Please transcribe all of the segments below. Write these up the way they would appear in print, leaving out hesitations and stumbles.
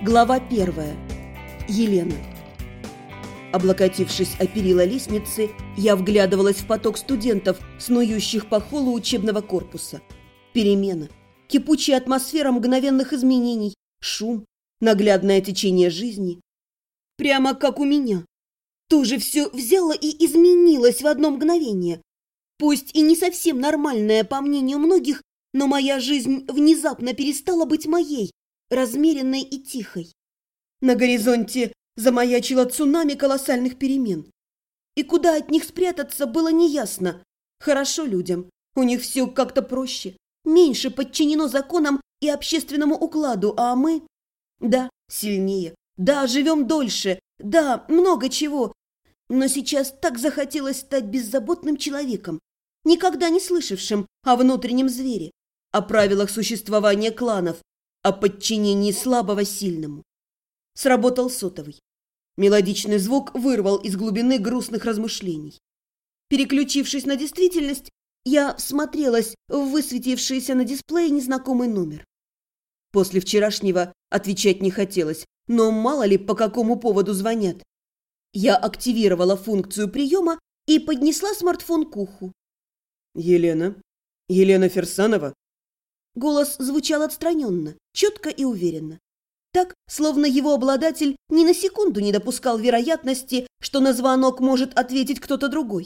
Глава 1. Елена. Облокотившись о перила лестницы, я вглядывалась в поток студентов, снующих по холлу учебного корпуса. Перемена, кипучая атмосфера мгновенных изменений, шум, наглядное течение жизни. Прямо как у меня. Тоже все взяло и изменилось в одно мгновение. Пусть и не совсем нормальная, по мнению многих, но моя жизнь внезапно перестала быть моей, размеренной и тихой. На горизонте замаячило цунами колоссальных перемен. И куда от них спрятаться, было неясно. Хорошо людям, у них все как-то проще, меньше подчинено законам и общественному укладу, а мы... Да, сильнее, да, живем дольше, да, много чего. Но сейчас так захотелось стать беззаботным человеком, никогда не слышавшим о внутреннем звере, о правилах существования кланов, о подчинении слабого сильному. Сработал сотовый. Мелодичный звук вырвал из глубины грустных размышлений. Переключившись на действительность, я всмотрелась в высветившийся на дисплее незнакомый номер. После вчерашнего отвечать не хотелось, но мало ли по какому поводу звонят. Я активировала функцию приема и поднесла смартфон к уху. «Елена? Елена Ферсанова?» Голос звучал отстраненно, четко и уверенно. Так, словно его обладатель ни на секунду не допускал вероятности, что на звонок может ответить кто-то другой.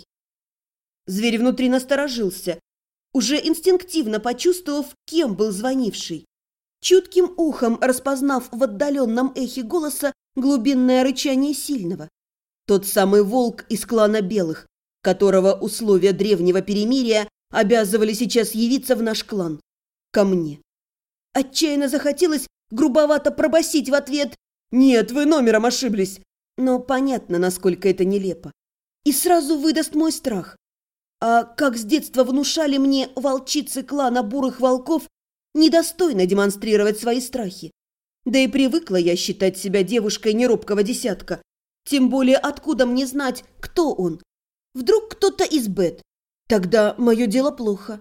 Зверь внутри насторожился, уже инстинктивно почувствовав, кем был звонивший. Чутким ухом распознав в отдаленном эхе голоса глубинное рычание сильного. Тот самый волк из клана Белых, которого условия древнего перемирия обязывали сейчас явиться в наш клан. Ко мне. Отчаянно захотелось грубовато пробасить в ответ: «Нет, вы номером ошиблись». Но понятно, насколько это нелепо. И сразу выдаст мой страх. А как с детства внушали мне волчицы клана бурых волков, недостойно демонстрировать свои страхи. Да и привыкла я считать себя девушкой неробкого десятка. Тем более, откуда мне знать, кто он? Вдруг кто-то из Бет? Тогда мое дело плохо.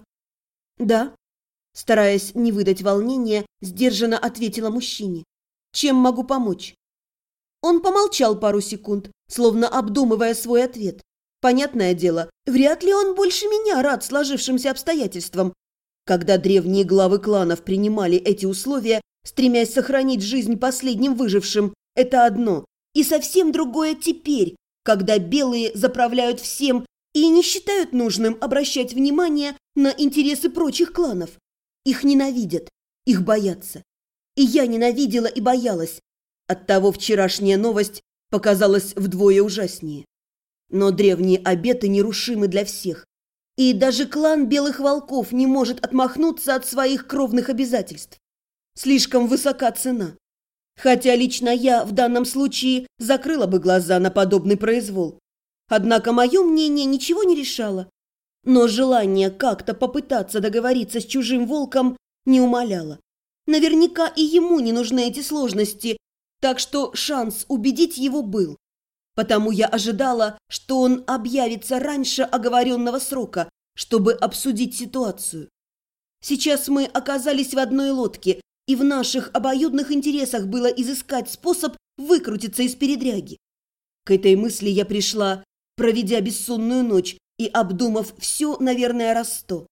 Да. Стараясь не выдать волнения, сдержанно ответила мужчине. «Чем могу помочь?» Он помолчал пару секунд, словно обдумывая свой ответ. Понятное дело, вряд ли он больше меня рад сложившимся обстоятельствам. Когда древние главы кланов принимали эти условия, стремясь сохранить жизнь последним выжившим, это одно. И совсем другое теперь, когда белые заправляют всем и не считают нужным обращать внимание на интересы прочих кланов. Их ненавидят, их боятся. И я ненавидела и боялась. Оттого вчерашняя новость показалась вдвое ужаснее. Но древние обеты нерушимы для всех. И даже клан Белых Волков не может отмахнуться от своих кровных обязательств. Слишком высока цена. Хотя лично я в данном случае закрыла бы глаза на подобный произвол. Однако мое мнение ничего не решало. Но желание как-то попытаться договориться с чужим волком не умаляло. Наверняка и ему не нужны эти сложности, так что шанс убедить его был. Потому я ожидала, что он объявится раньше оговоренного срока, чтобы обсудить ситуацию. Сейчас мы оказались в одной лодке, и в наших обоюдных интересах было изыскать способ выкрутиться из передряги. К этой мысли я пришла, проведя бессонную ночь и обдумав все, наверное, раз 100.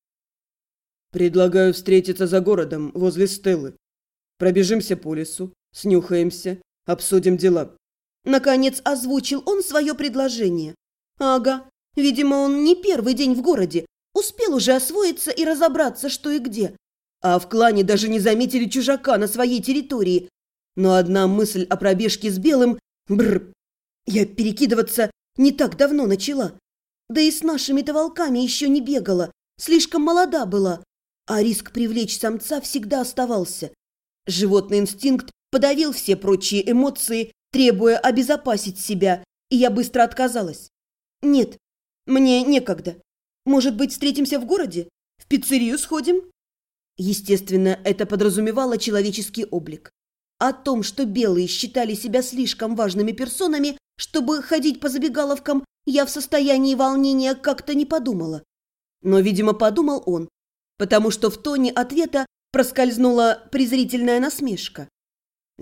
«Предлагаю встретиться за городом, возле Стеллы. Пробежимся по лесу, снюхаемся, обсудим дела». Наконец озвучил он свое предложение. Ага, видимо, он не первый день в городе, успел уже освоиться и разобраться, что и где. А в клане даже не заметили чужака на своей территории. Но одна мысль о пробежке с Белым... Бррр. Я перекидываться не так давно начала. Да и с нашими-то волками еще не бегала, слишком молода была. А риск привлечь самца всегда оставался. Животный инстинкт подавил все прочие эмоции, требуя обезопасить себя, и я быстро отказалась. Нет, мне некогда. Может быть, встретимся в городе? В пиццерию сходим? Естественно, это подразумевало человеческий облик. О том, что белые считали себя слишком важными персонами, чтобы ходить по забегаловкам, я в состоянии волнения как-то не подумала. Но, видимо, подумал он, потому что в тоне ответа проскользнула презрительная насмешка.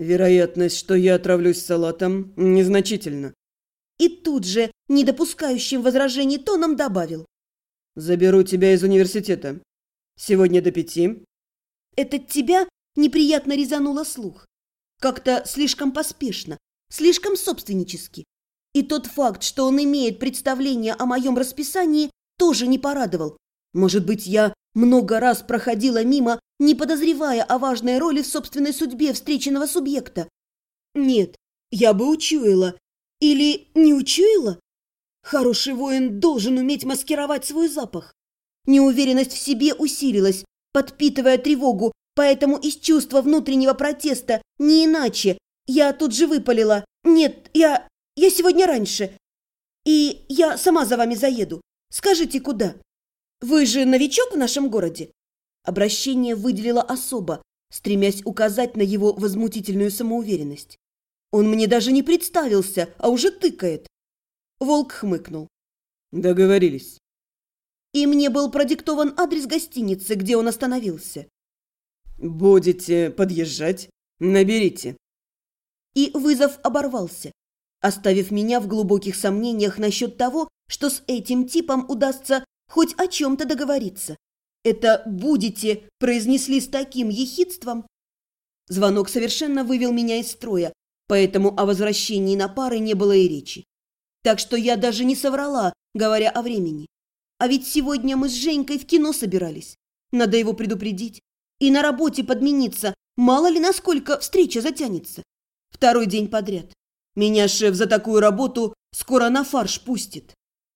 Вероятность, что я отравлюсь салатом, незначительна. И тут же, не допускающим возражений тоном, добавил. Заберу тебя из университета. Сегодня до 5. Это тебя неприятно резануло слух. Как-то слишком поспешно, слишком собственнически. И тот факт, что он имеет представление о моем расписании, тоже не порадовал. Может быть, я много раз проходила мимо, не подозревая о важной роли в собственной судьбе встреченного субъекта. Нет, я бы учуяла. Или не учуяла? Хороший воин должен уметь маскировать свой запах. Неуверенность в себе усилилась, подпитывая тревогу, поэтому из чувства внутреннего протеста, не иначе, я тут же выпалила. Нет, я сегодня раньше. И я сама за вами заеду. Скажите, куда? Вы же новичок в нашем городе? Обращение выделила особо, стремясь указать на его возмутительную самоуверенность. Он мне даже не представился, а уже тыкает. Волк хмыкнул. Договорились. И мне был продиктован адрес гостиницы, где он остановился. Будете подъезжать? Наберите. И вызов оборвался, оставив меня в глубоких сомнениях насчет того, что с этим типом удастся хоть о чем-то договориться. Это «будете» произнесли с таким ехидством. Звонок совершенно вывел меня из строя, поэтому о возвращении на пары не было и речи. Так что я даже не соврала, говоря о времени. А ведь сегодня мы с Женькой в кино собирались. Надо его предупредить. И на работе подмениться, мало ли насколько встреча затянется. Второй день подряд. Меня шеф за такую работу скоро на фарш пустит.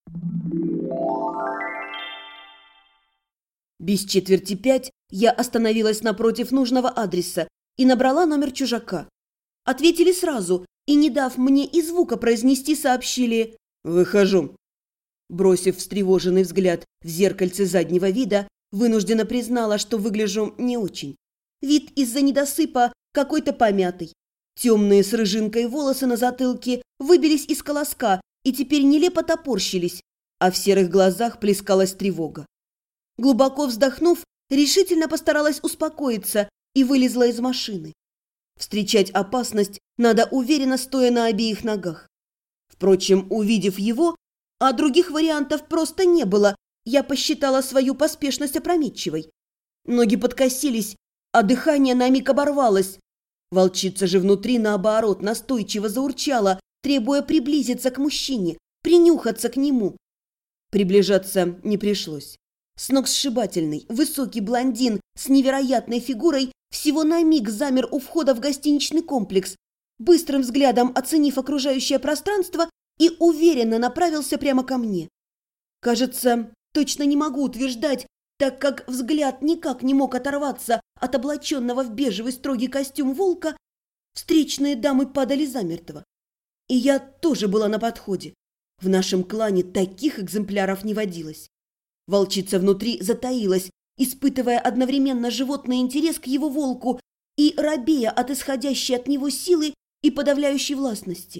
Без 4:45 я остановилась напротив нужного адреса и набрала номер чужака. Ответили сразу и, не дав мне и звука произнести, сообщили «Выхожу». Бросив встревоженный взгляд в зеркальце заднего вида, вынужденно признала, что выгляжу не очень. Вид из-за недосыпа какой-то помятый. Темные с рыжинкой волосы на затылке выбились из колоска и теперь нелепо топорщились, а в серых глазах плескалась тревога. Глубоко вздохнув, решительно постаралась успокоиться и вылезла из машины. Встречать опасность надо уверенно, стоя на обеих ногах. Впрочем, увидев его, а других вариантов просто не было, я посчитала свою поспешность опрометчивой. Ноги подкосились, а дыхание на миг оборвалось. Волчица же внутри, наоборот, настойчиво заурчала, требуя приблизиться к мужчине, принюхаться к нему. Приближаться не пришлось. Сногсшибательный, высокий блондин с невероятной фигурой всего на миг замер у входа в гостиничный комплекс, быстрым взглядом оценив окружающее пространство и уверенно направился прямо ко мне. Кажется, точно не могу утверждать, так как взгляд никак не мог оторваться от облаченного в бежевый строгий костюм волка, встречные дамы падали замертво. И я тоже была на подходе. В нашем клане таких экземпляров не водилось. Волчица внутри затаилась, испытывая одновременно животный интерес к его волку и робея от исходящей от него силы и подавляющей властности.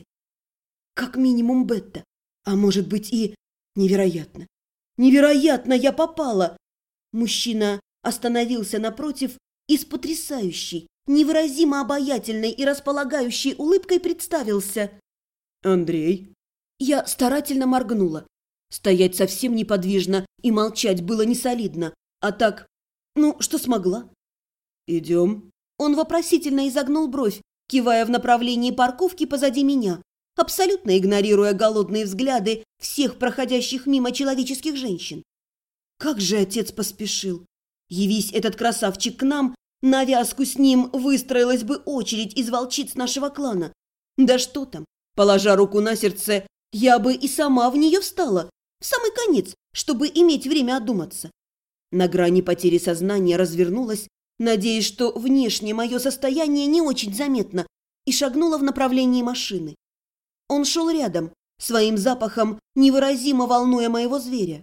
Как минимум Бетта, а может быть и невероятно. Невероятно я попала! Мужчина остановился напротив и с потрясающей, невыразимо обаятельной и располагающей улыбкой представился. Андрей. Я старательно моргнула. Стоять совсем неподвижно и молчать было не солидно, а так, что смогла. Идем. Он вопросительно изогнул бровь, кивая в направлении парковки позади меня, абсолютно игнорируя голодные взгляды всех проходящих мимо человеческих женщин. Как же отец поспешил! Явись этот красавчик к нам, на вязку с ним выстроилась бы очередь из волчиц нашего клана. Да что там, положа руку на сердце, я бы и сама в нее встала, в самый конец, чтобы иметь время одуматься. На грани потери сознания развернулась, надеясь, что внешне мое состояние не очень заметно, и шагнула в направлении машины. Он шел рядом, своим запахом невыразимо волнуя моего зверя.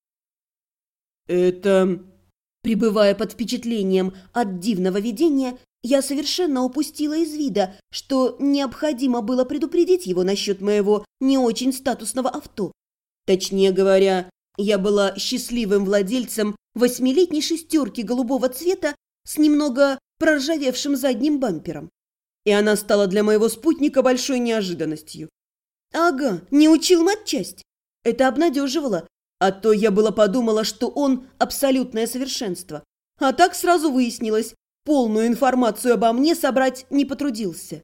Это... Пребывая под впечатлением от дивного видения, я совершенно упустила из вида, что необходимо было предупредить его насчет моего не очень статусного авто. Точнее говоря, я была счастливым владельцем 8-летней шестерки голубого цвета с немного проржавевшим задним бампером. и она стала для моего спутника большой неожиданностью. Ага, не учил матчасть. Это обнадеживало, а то я было подумала, что он абсолютное совершенство. А так сразу выяснилось, полную информацию обо мне собрать не потрудился.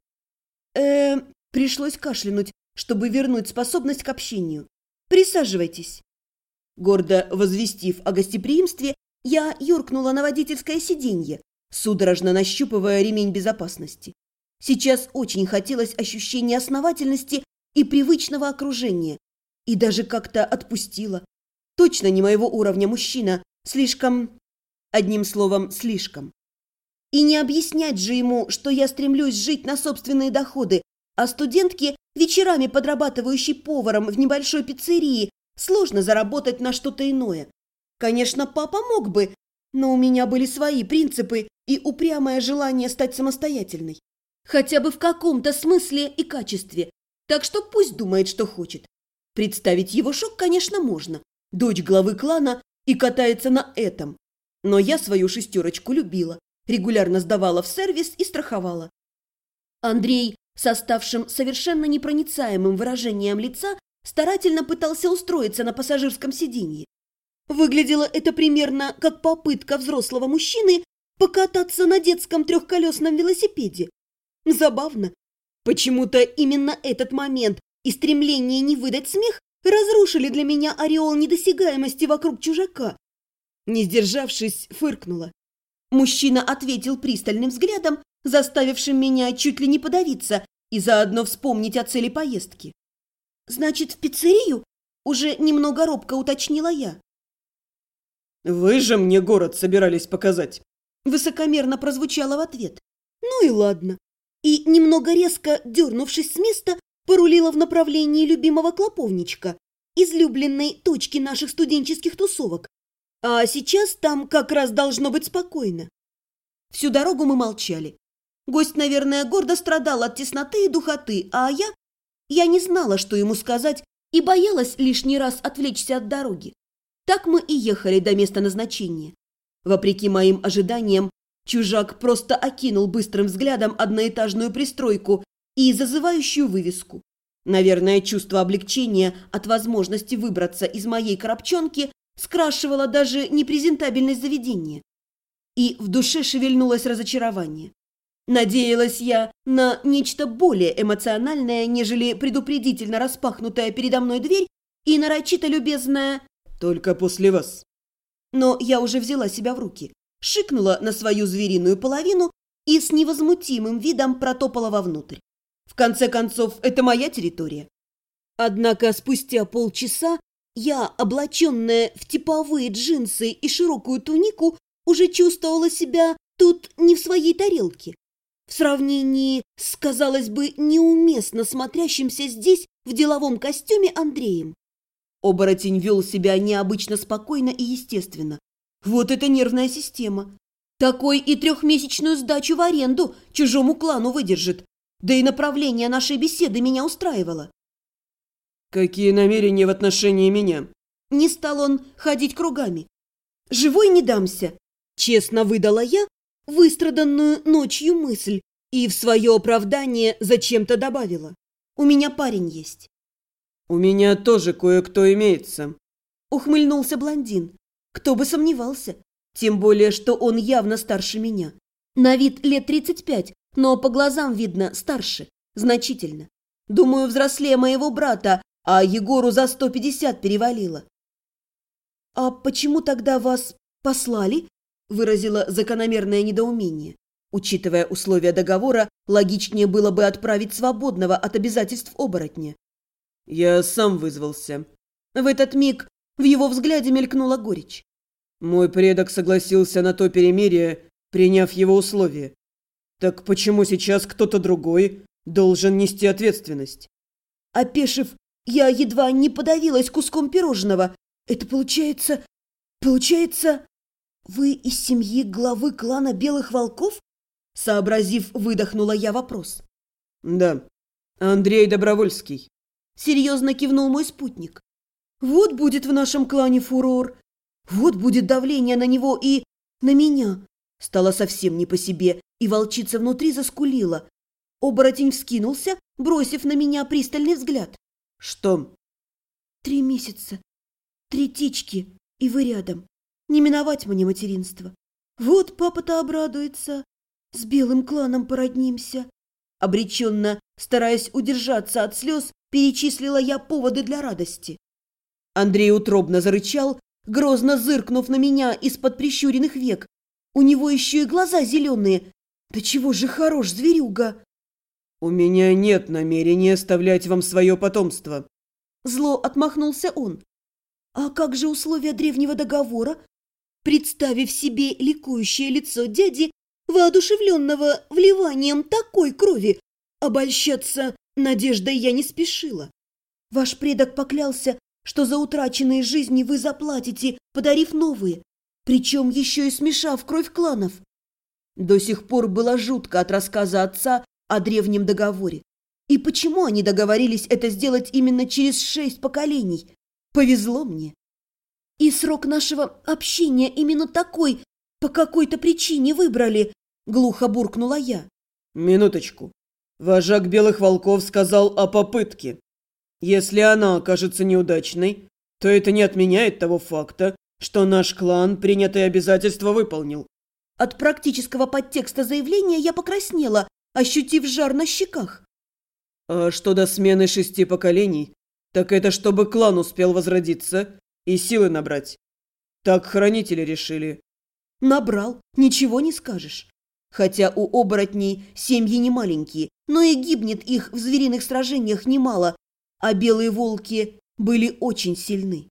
Пришлось кашлянуть, чтобы вернуть способность к общению. Присаживайтесь. Гордо возвестив о гостеприимстве, я юркнула на водительское сиденье, судорожно нащупывая ремень безопасности. Сейчас очень хотелось ощущения основательности и привычного окружения. И даже как-то отпустила. Точно не моего уровня мужчина, слишком... Одним словом, слишком. И не объяснять же ему, что я стремлюсь жить на собственные доходы, а студентке, вечерами подрабатывающей поваром в небольшой пиццерии, сложно заработать на что-то иное. Конечно, папа мог бы, но у меня были свои принципы и упрямое желание стать самостоятельной. Хотя бы в каком-то смысле и качестве. Так что пусть думает, что хочет. Представить его шок, конечно, можно. Дочь главы клана и катается на этом. Но я свою шестерочку любила, регулярно сдавала в сервис и страховала. Андрей, с оставшим совершенно непроницаемым выражением лица, старательно пытался устроиться на пассажирском сиденье. Выглядело это примерно как попытка взрослого мужчины покататься на детском трехколесном велосипеде. Забавно. Почему-то именно этот момент и стремление не выдать смех разрушили для меня ореол недосягаемости вокруг чужака. Не сдержавшись, фыркнула. Мужчина ответил пристальным взглядом, заставившим меня чуть ли не подавиться и заодно вспомнить о цели поездки. «Значит, в пиццерию?» – уже немного робко уточнила я. «Вы же мне город собирались показать!» Высокомерно прозвучало в ответ. «Ну и ладно». И, немного резко дернувшись с места, порулила в направлении любимого клоповничка, излюбленной точки наших студенческих тусовок. А сейчас там как раз должно быть спокойно. Всю дорогу мы молчали. Гость, наверное, гордо страдал от тесноты и духоты, а я не знала, что ему сказать, и боялась лишний раз отвлечься от дороги. Так мы и ехали до места назначения. Вопреки моим ожиданиям, чужак просто окинул быстрым взглядом одноэтажную пристройку и зазывающую вывеску. Наверное, чувство облегчения от возможности выбраться из моей коробчонки скрашивало даже непрезентабельность заведения. И в душе шевельнулось разочарование. Надеялась я на нечто более эмоциональное, нежели предупредительно распахнутая передо мной дверь и нарочито любезная «Только после вас». Но я уже взяла себя в руки, шикнула на свою звериную половину и с невозмутимым видом протопала вовнутрь. В конце концов, это моя территория. Однако спустя полчаса я, облаченная в типовые джинсы и широкую тунику, уже чувствовала себя тут не в своей тарелке. В сравнении с, казалось бы, неуместно смотрящимся здесь в деловом костюме Андреем. Оборотень вел себя необычно спокойно и естественно. Вот это нервная система. Такой и трехмесячную сдачу в аренду чужому клану выдержит. Да и направление нашей беседы меня устраивало. «Какие намерения в отношении меня?» Не стал он ходить кругами. «Живой не дамся», честно выдала я выстраданную ночью мысль и в свое оправдание зачем-то добавила. «У меня парень есть». «У меня тоже кое-кто имеется», — ухмыльнулся блондин. Кто бы сомневался, тем более, что он явно старше меня. На вид лет 35, но по глазам видно старше, значительно. Думаю, взрослее моего брата, а Егору за 150 перевалило. «А почему тогда вас послали?» – выразила закономерное недоумение. Учитывая условия договора, логичнее было бы отправить свободного от обязательств оборотня. «Я сам вызвался». В этот миг в его взгляде мелькнула горечь. «Мой предок согласился на то перемирие, приняв его условия. Так почему сейчас кто-то другой должен нести ответственность?» Опешив, я едва не подавилась куском пирожного. «Это получается... вы из семьи главы клана Белых Волков?» Сообразив, выдохнула я вопрос. «Да, Андрей Добровольский», — серьезно кивнул мой спутник. «Вот будет в нашем клане фурор. Вот будет давление на него и на меня». Стало совсем не по себе, и волчица внутри заскулила. Оборотень вскинулся, бросив на меня пристальный взгляд. Что? 3 месяца, 3 тички, и вы рядом. Не миновать мне материнство. Вот папа-то обрадуется. С белым кланом породнимся. Обреченно, стараясь удержаться от слез, перечислила я поводы для радости. Андрей утробно зарычал, грозно зыркнув на меня из-под прищуренных век. У него еще и глаза зеленые. Да чего же хорош зверюга! «У меня нет намерения оставлять вам свое потомство». Зло отмахнулся он. А как же условия древнего договора? Представив себе ликующее лицо дяди, воодушевленного вливанием такой крови, обольщаться надеждой я не спешила. Ваш предок поклялся, что за утраченные жизни вы заплатите, подарив новые, причем еще и смешав кровь кланов. До сих пор было жутко от рассказа отца о древнем договоре. И почему они договорились это сделать именно через 6 поколений? Повезло мне. И срок нашего общения именно такой, по какой-то причине выбрали, глухо буркнула я. Минуточку. Вожак Белых Волков сказал о попытке. Если она окажется неудачной, то это не отменяет того факта, что наш клан принятые обязательства выполнил. От практического подтекста заявления я покраснела, ощутив жар на щеках. А что до смены 6 поколений, так это чтобы клан успел возродиться и силы набрать. Так хранители решили. Набрал, ничего не скажешь. Хотя у оборотней семьи не маленькие, но и гибнет их в звериных сражениях немало, а белые волки были очень сильны.